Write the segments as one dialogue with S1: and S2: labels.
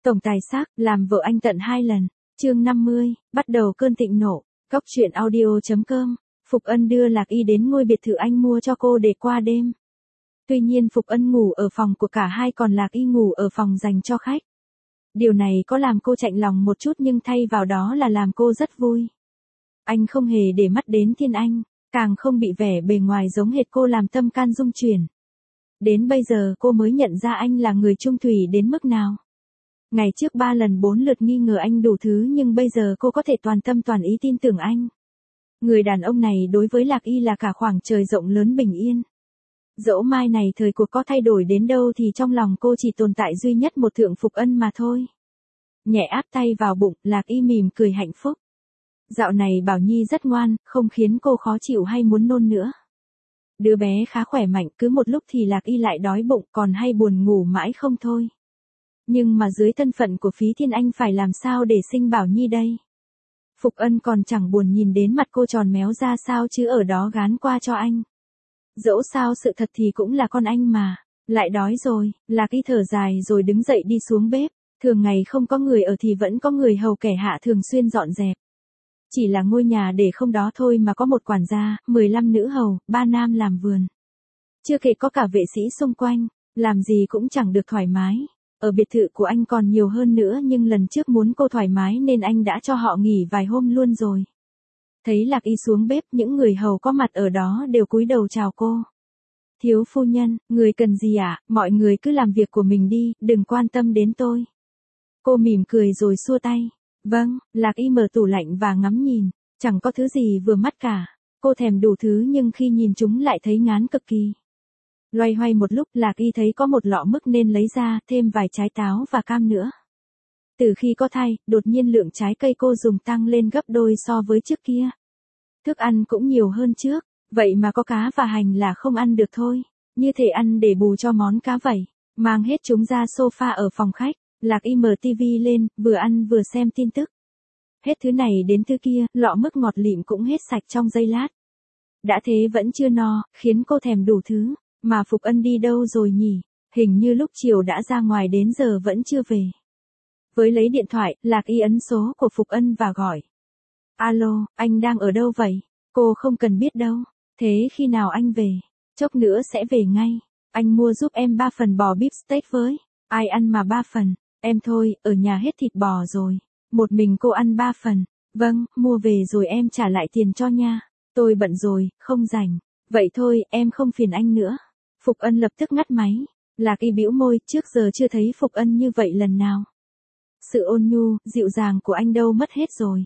S1: Tổng tài xác, làm vợ anh tận 2 lần. Chương 50, bắt đầu cơn thịnh nộ. Cóc truyện audio.com. Phục Ân đưa Lạc Y đến ngôi biệt thự anh mua cho cô để qua đêm. Tuy nhiên Phục Ân ngủ ở phòng của cả hai, còn Lạc Y ngủ ở phòng dành cho khách. Điều này có làm cô chạnh lòng một chút, nhưng thay vào đó là làm cô rất vui. Anh không hề để mắt đến Thiên Anh, càng không bị vẻ bề ngoài giống hệt cô làm tâm can rung chuyển. Đến bây giờ cô mới nhận ra anh là người chung thủy đến mức nào. Ngày trước 3 lần 4 lượt nghi ngờ anh đủ thứ, nhưng bây giờ cô có thể toàn tâm toàn ý tin tưởng anh. Người đàn ông này đối với Lạc Y là cả khoảng trời rộng lớn bình yên. Dẫu mai này thời cuộc có thay đổi đến đâu thì trong lòng cô chỉ tồn tại duy nhất một Thượng Phục Ân mà thôi. Nhẹ áp tay vào bụng, Lạc Y mỉm cười hạnh phúc. Dạo này Bảo Nhi rất ngoan, không khiến cô khó chịu hay muốn nôn nữa. Đứa bé khá khỏe mạnh, cứ một lúc thì Lạc Y lại đói bụng, còn hay buồn ngủ mãi không thôi. Nhưng mà dưới thân phận của Phí Thiên Anh phải làm sao để sinh Bảo Nhi đây? Phục Ân còn chẳng buồn nhìn đến mặt cô tròn méo ra sao chứ ở đó gán qua cho anh. Dẫu sao sự thật thì cũng là con anh mà. Lại đói rồi, Lạc Y thở dài rồi đứng dậy đi xuống bếp. Thường ngày không có người ở thì vẫn có người hầu kẻ hạ thường xuyên dọn dẹp. Chỉ là ngôi nhà để không đó thôi mà có một quản gia, 15 nữ hầu, 3 nam làm vườn. Chưa kể có cả vệ sĩ xung quanh, làm gì cũng chẳng được thoải mái. Ở biệt thự của anh còn nhiều hơn nữa, nhưng lần trước muốn cô thoải mái nên anh đã cho họ nghỉ vài hôm luôn rồi. Thấy Lạc Y xuống bếp, những người hầu có mặt ở đó đều cúi đầu chào cô. Thiếu phu nhân, người cần gì ạ? Mọi người cứ làm việc của mình đi, đừng quan tâm đến tôi. Cô mỉm cười rồi xua tay. Vâng, Lạc Y mở tủ lạnh và ngắm nhìn, chẳng có thứ gì vừa mắt cả. Cô thèm đủ thứ nhưng khi nhìn chúng lại thấy ngán cực kỳ. Loay hoay một lúc, Lạc Y thấy có một lọ mứt nên lấy ra, thêm vài trái táo và cam nữa. Từ khi có thai, đột nhiên lượng trái cây cô dùng tăng lên gấp đôi so với trước kia. Thức ăn cũng nhiều hơn trước, vậy mà có cá và hành là không ăn được thôi. Như thể ăn để bù cho món cá vậy. Mang hết chúng ra sofa ở phòng khách, Lạc Y mở tivi lên, vừa ăn vừa xem tin tức. Hết thứ này đến thứ kia, lọ mứt ngọt lịm cũng hết sạch trong giây lát. Đã thế vẫn chưa no, khiến cô thèm đủ thứ. Mà Phục Ân đi đâu rồi nhỉ? Hình như lúc chiều đã ra ngoài đến giờ vẫn chưa về. Với lấy điện thoại, Lạc Y ấn số của Phục Ân và gọi. Alo, anh đang ở đâu vậy? Cô không cần biết đâu. Thế khi nào anh về? Chốc nữa sẽ về ngay. Anh mua giúp em 3 phần bò beef steak với. Ai ăn mà 3 phần? Em thôi, ở nhà hết thịt bò rồi. Một mình cô ăn 3 phần. Vâng, mua về rồi em trả lại tiền cho nha. Tôi bận rồi, không rảnh. Vậy thôi, em không phiền anh nữa. Phục Ân lập tức ngắt máy. Lạc Y bĩu môi, trước giờ chưa thấy Phục Ân như vậy lần nào. Sự ôn nhu, dịu dàng của anh đâu mất hết rồi.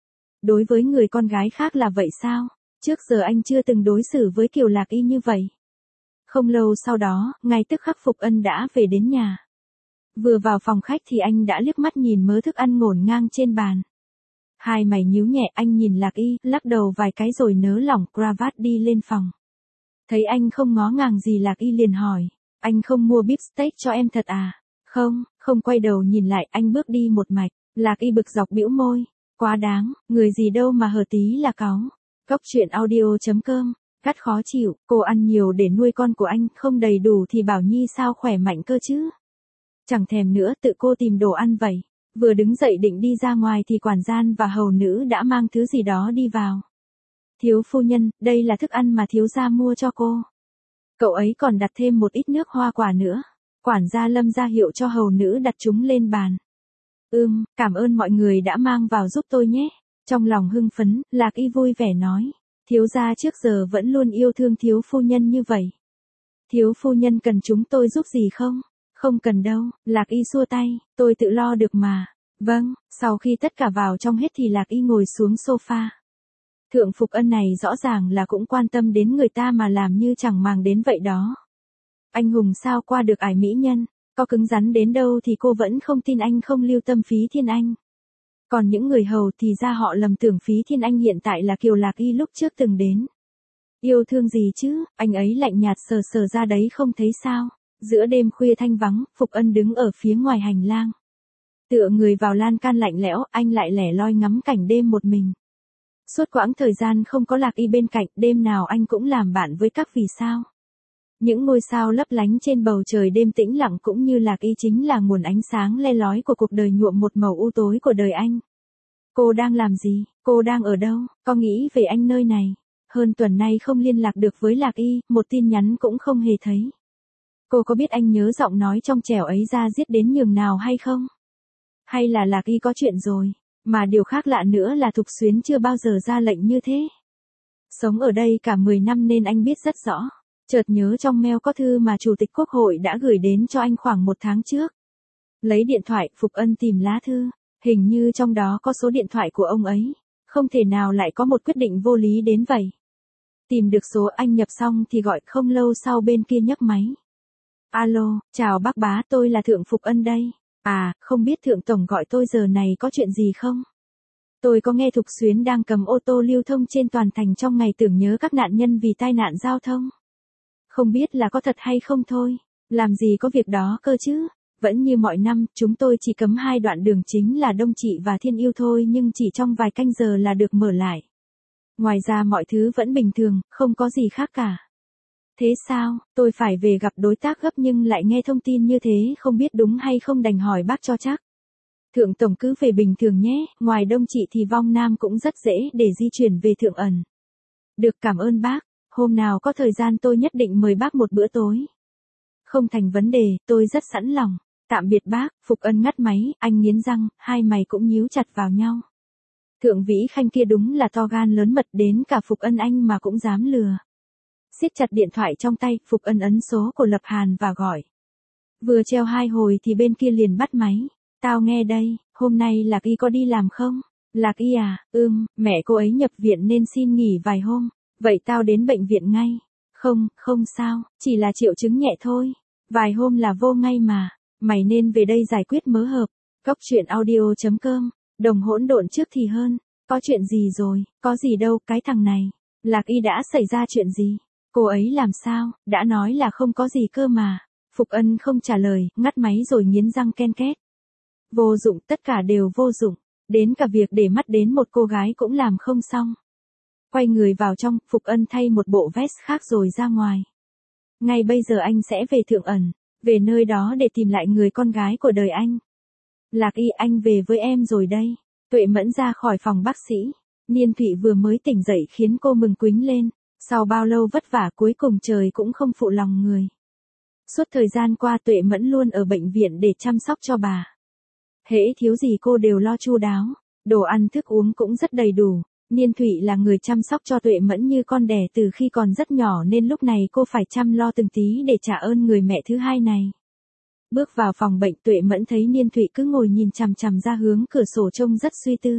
S1: Đối với người con gái khác là vậy sao? Trước giờ anh chưa từng đối xử với kiểu Lạc Y như vậy. Không lâu sau đó, ngay tức khắc Phục Ân đã về đến nhà. Vừa vào phòng khách thì anh đã liếc mắt nhìn mớ thức ăn ngổn ngang trên bàn. Hai mày nhíu nhẹ, anh nhìn Lạc Y, lắc đầu vài cái rồi nới lỏng cravat đi lên phòng. Thấy anh không ngó ngàng gì, Lạc Y liền hỏi, anh không mua beef steak cho em thật à? Không quay đầu nhìn lại, anh bước đi một mạch. Lạc Y bực dọc bĩu môi, quá đáng, người gì đâu mà hở tí là cáu. Cóc truyện audio.com. Gắt khó chịu, cô ăn nhiều để nuôi con của anh, không đầy đủ thì Bảo Nhi sao khỏe mạnh cơ chứ? Chẳng thèm nữa, tự cô tìm đồ ăn vậy. Vừa đứng dậy định đi ra ngoài thì quản gian và hầu nữ đã mang thứ gì đó đi vào. Thiếu phu nhân, đây là thức ăn mà thiếu gia mua cho cô. Cậu ấy còn đặt thêm một ít nước hoa quả nữa. Quản gia Lâm ra hiệu cho hầu nữ đặt chúng lên bàn. Cảm ơn mọi người đã mang vào giúp tôi nhé. Trong lòng hưng phấn, Lạc Y vui vẻ nói. Thiếu gia trước giờ vẫn luôn yêu thương thiếu phu nhân như vậy. Thiếu phu nhân cần chúng tôi giúp gì không? Không cần đâu, Lạc Y xua tay, tôi tự lo được mà. Vâng, sau khi tất cả vào trong hết thì Lạc Y ngồi xuống sofa. Thượng Phục Ân này rõ ràng là cũng quan tâm đến người ta mà làm như chẳng màng đến vậy đó. Anh hùng sao qua được ải mỹ nhân, có cứng rắn đến đâu thì cô vẫn không tin anh không lưu tâm Phí Thiên Anh. Còn những người hầu thì ra họ lầm tưởng Phí Thiên Anh hiện tại là kiểu Lạc Y lúc trước từng đến. Yêu thương gì chứ, anh ấy lạnh nhạt sờ sờ ra đấy không thấy sao. Giữa đêm khuya thanh vắng, Phục Ân đứng ở phía ngoài hành lang. Tựa người vào lan can lạnh lẽo, anh lại lẻ loi ngắm cảnh đêm một mình. Suốt quãng thời gian không có Lạc Y bên cạnh, đêm nào anh cũng làm bạn với các vì sao. Những ngôi sao lấp lánh trên bầu trời đêm tĩnh lặng cũng như Lạc Y chính là nguồn ánh sáng le lói của cuộc đời nhuộm một màu u tối của đời anh. Cô đang làm gì? Cô đang ở đâu? Có nghĩ về anh nơi này? Hơn tuần nay không liên lạc được với Lạc Y, một tin nhắn cũng không hề thấy. Cô có biết anh nhớ giọng nói trong trẻo ấy ra diết đến nhường nào hay không? Hay là Lạc Y có chuyện rồi? Mà điều khác lạ nữa là Thục Xuyến chưa bao giờ ra lệnh như thế. Sống ở đây cả 10 năm nên anh biết rất rõ. Chợt nhớ trong mail có thư mà Chủ tịch Quốc hội đã gửi đến cho anh khoảng 1 tháng trước. Lấy điện thoại, Phục Ân tìm lá thư. Hình như trong đó có số điện thoại của ông ấy. Không thể nào lại có một quyết định vô lý đến vậy. Tìm được số anh nhập xong thì gọi, không lâu sau bên kia nhấc máy. Alo, chào bác bá, tôi là Thượng Phục Ân đây. À, không biết Thượng Tổng gọi tôi giờ này có chuyện gì không? Tôi có nghe Thục Xuyến đang cầm ô tô lưu thông trên toàn thành trong ngày tưởng nhớ các nạn nhân vì tai nạn giao thông. Không biết là có thật hay không thôi. Làm gì có việc đó cơ chứ. Vẫn như mọi năm, chúng tôi chỉ cấm 2 đoạn đường chính là Đông Trị và Thiên Yêu thôi, nhưng chỉ trong vài canh giờ là được mở lại. Ngoài ra mọi thứ vẫn bình thường, không có gì khác cả. Thế sao, tôi phải về gặp đối tác gấp nhưng lại nghe thông tin như thế, không biết đúng hay không, đành hỏi bác cho chắc. Thượng Tổng cứ về bình thường nhé, ngoài Đông Trị thì Vong Nam cũng rất dễ để di chuyển về Thượng Ẩn. Được, cảm ơn bác, hôm nào có thời gian tôi nhất định mời bác một bữa tối. Không thành vấn đề, tôi rất sẵn lòng. Tạm biệt bác. Phục Ân ngắt máy, anh nghiến răng, hai mày cũng nhíu chặt vào nhau. Thượng Vĩ Khanh kia đúng là to gan lớn mật, đến cả Phục Ân anh mà cũng dám lừa. Siết chặt điện thoại trong tay, Phục Ân ấn số của Lập Hàn và gọi. Vừa treo 2 hồi thì bên kia liền bắt máy. Tao nghe đây, hôm nay Lạc Y có đi làm không? Lạc Y à, mẹ cô ấy nhập viện nên xin nghỉ vài hôm. Vậy tao đến bệnh viện ngay. Không sao, chỉ là triệu chứng nhẹ thôi. Vài hôm là vô ngay mà. Mày nên về đây giải quyết mớ hợp. Cóc truyện audio.com. Đồng hỗn độn trước thì hơn. Có chuyện gì rồi? Có gì đâu, cái thằng này. Lạc Y đã xảy ra chuyện gì? Cô ấy làm sao? Đã nói là không có gì cơ mà. Phục Ân không trả lời, ngắt máy rồi nghiến răng ken két. Vô dụng, tất cả đều vô dụng. Đến cả việc để mắt đến một cô gái cũng làm không xong. Quay người vào trong, Phục Ân thay một bộ vest khác rồi ra ngoài. Ngay bây giờ anh sẽ về Thượng Ẩn, về nơi đó để tìm lại người con gái của đời anh. Lạc Y, anh về với em rồi đây. Tuệ Mẫn ra khỏi phòng bác sĩ. Niên Thụy vừa mới tỉnh dậy khiến cô mừng quính lên. Sau bao lâu vất vả cuối cùng trời cũng không phụ lòng người. Suốt thời gian qua Tuệ Mẫn luôn ở bệnh viện để chăm sóc cho bà. Hễ thiếu gì cô đều lo chu đáo. Đồ ăn thức uống cũng rất đầy đủ. Niên Thụy là người chăm sóc cho Tuệ Mẫn như con đẻ từ khi còn rất nhỏ nên lúc này cô phải chăm lo từng tí để trả ơn người mẹ thứ hai này. Bước vào phòng bệnh, Tuệ Mẫn thấy Niên Thụy cứ ngồi nhìn chằm chằm ra hướng cửa sổ trông rất suy tư.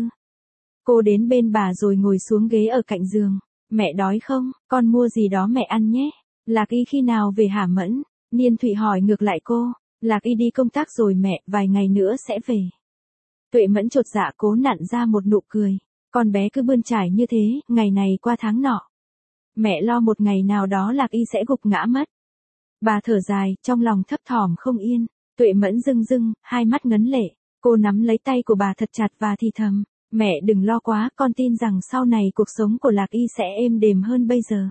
S1: Cô đến bên bà rồi ngồi xuống ghế ở cạnh giường. Mẹ đói không? Con mua gì đó mẹ ăn nhé. Lạc Y khi nào về hả Mẫn? Niên Thụy hỏi ngược lại cô. Lạc Y đi công tác rồi mẹ, vài ngày nữa sẽ về. Tuệ Mẫn chột dạ cố nặn ra một nụ cười. Con bé cứ bươn trải như thế, ngày này qua tháng nọ. Mẹ lo một ngày nào đó Lạc Y sẽ gục ngã mất. Bà thở dài, trong lòng thấp thỏm không yên. Tuệ Mẫn rưng rưng, hai mắt ngấn lệ. Cô nắm lấy tay của bà thật chặt và thì thầm. Mẹ đừng lo quá, con tin rằng sau này cuộc sống của Lạc Y sẽ êm đềm hơn bây giờ.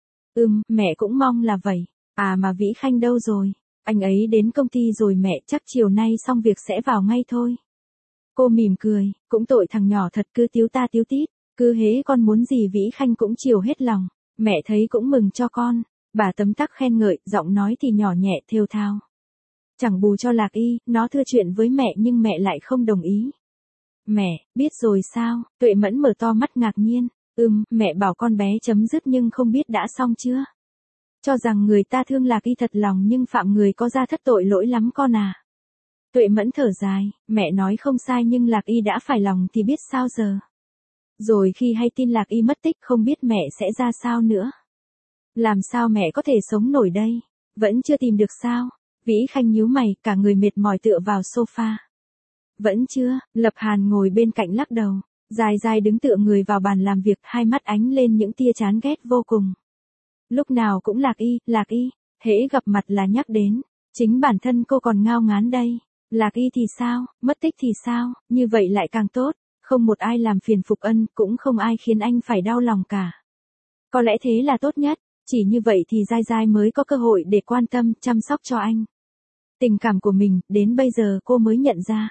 S1: Mẹ cũng mong là vậy. À mà Vĩ Khanh đâu rồi? Anh ấy đến công ty rồi mẹ, chắc chiều nay xong việc sẽ vào ngay thôi. Cô mỉm cười, cũng tội thằng nhỏ thật, cứ tíu ta tíu tít, cứ hễ con muốn gì Vĩ Khanh cũng chiều hết lòng, mẹ thấy cũng mừng cho con. Bà tấm tắc khen ngợi, giọng nói thì nhỏ nhẹ thều thào. Chẳng bù cho Lạc Y, nó thưa chuyện với mẹ nhưng mẹ lại không đồng ý. Mẹ, biết rồi sao? Tuệ Mẫn mở to mắt ngạc nhiên. Mẹ bảo con bé chấm dứt nhưng không biết đã xong chưa? Cho rằng người ta thương Lạc Y thật lòng nhưng phạm người có ra thất tội lỗi lắm con à. Tuệ Mẫn thở dài, mẹ nói không sai nhưng Lạc Y đã phải lòng thì biết sao giờ. Rồi khi hay tin Lạc Y mất tích không biết mẹ sẽ ra sao nữa. Làm sao mẹ có thể sống nổi đây? Vẫn chưa tìm được sao? Vĩ Khanh nhíu mày, cả người mệt mỏi tựa vào sofa. Vẫn chưa, Lập Hàn ngồi bên cạnh lắc đầu. Dài dài đứng tựa người vào bàn làm việc, hai mắt ánh lên những tia chán ghét vô cùng. Lúc nào cũng Lạc Y, hễ gặp mặt là nhắc đến. Chính bản thân cô còn ngao ngán đây. Lạc Y thì sao, mất tích thì sao, như vậy lại càng tốt. Không một ai làm phiền Phục Ân, cũng không ai khiến anh phải đau lòng cả. Có lẽ thế là tốt nhất. Chỉ như vậy thì Giai Giai mới có cơ hội để quan tâm, chăm sóc cho anh. Tình cảm của mình, đến bây giờ cô mới nhận ra.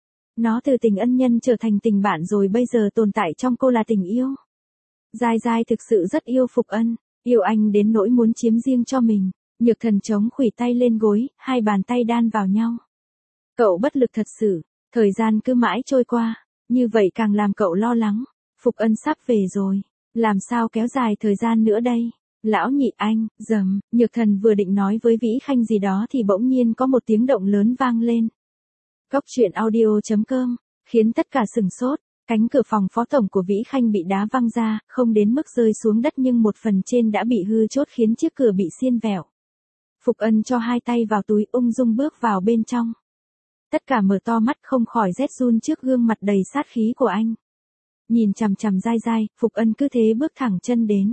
S1: Nó từ tình ân nhân trở thành tình bạn rồi bây giờ tồn tại trong cô là tình yêu. Giai Giai thực sự rất yêu Phục Ân, yêu anh đến nỗi muốn chiếm riêng cho mình. Nhược Thần chống khuỷu tay lên gối, hai bàn tay đan vào nhau. Cậu bất lực thật sự, thời gian cứ mãi trôi qua, như vậy càng làm cậu lo lắng. Phục Ân sắp về rồi, làm sao kéo dài thời gian nữa đây? Lão nhị anh, dầm, Nhược Thần vừa định nói với Vĩ Khanh gì đó thì bỗng nhiên có một tiếng động lớn vang lên. Cốc truyện audio.com, khiến tất cả sừng sốt, cánh cửa phòng phó tổng của Vĩ Khanh bị đá văng ra, không đến mức rơi xuống đất nhưng một phần trên đã bị hư chốt khiến chiếc cửa bị xiên vẹo. Phục Ân cho hai tay vào túi ung dung bước vào bên trong. Tất cả mở to mắt không khỏi rét run trước gương mặt đầy sát khí của anh. Nhìn chằm chằm Giai Giai, Phục Ân cứ thế bước thẳng chân đến.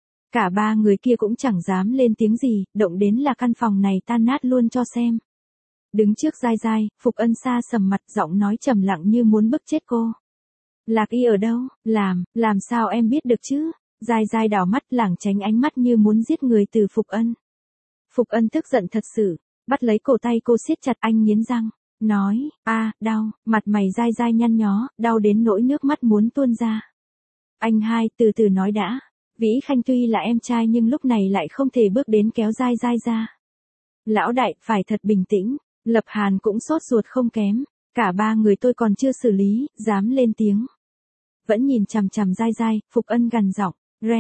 S1: Cả ba người kia cũng chẳng dám lên tiếng gì, động đến là căn phòng này tan nát luôn cho xem. Đứng trước Giai Giai, Phục Ân xa sầm mặt, giọng nói trầm lặng như muốn bức chết cô. Lạc Y ở đâu? Làm sao em biết được chứ? Giai Giai đảo mắt lảng tránh ánh mắt như muốn giết người từ Phục Ân. Phục Ân tức giận thật sự, bắt lấy cổ tay cô siết chặt, anh nghiến răng, nói, đau, mặt mày Giai Giai nhăn nhó, đau đến nỗi nước mắt muốn tuôn ra. Anh hai, từ từ nói đã. Vĩ Khanh tuy là em trai nhưng lúc này lại không thể bước đến kéo Giai Giai ra. Lão đại, phải thật bình tĩnh, Lập Hàn cũng sốt ruột không kém, cả ba người tôi còn chưa xử lý, dám lên tiếng. Vẫn nhìn chằm chằm Giai Giai, Phục Ân gằn giọng,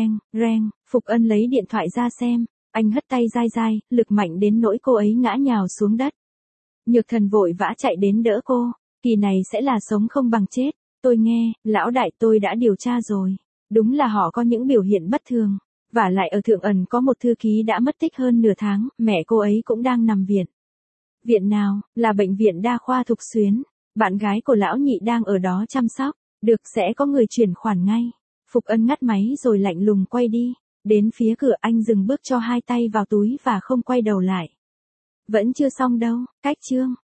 S1: reng, Phục Ân lấy điện thoại ra xem, anh hất tay Giai Giai, lực mạnh đến nỗi cô ấy ngã nhào xuống đất. Nhược Thần vội vã chạy đến đỡ cô, kỳ này sẽ là sống không bằng chết, tôi nghe, lão đại tôi đã điều tra rồi. Đúng là họ có những biểu hiện bất thường, và lại ở Thượng Ẩn có một thư ký đã mất tích hơn nửa tháng, mẹ cô ấy cũng đang nằm viện. Viện nào? Là bệnh viện đa khoa Thục Xuyến, bạn gái của lão nhị đang ở đó chăm sóc, được sẽ có người chuyển khoản ngay. Phục Ân ngắt máy rồi lạnh lùng quay đi, đến phía cửa anh dừng bước cho hai tay vào túi và không quay đầu lại. Vẫn chưa xong đâu, cách chương.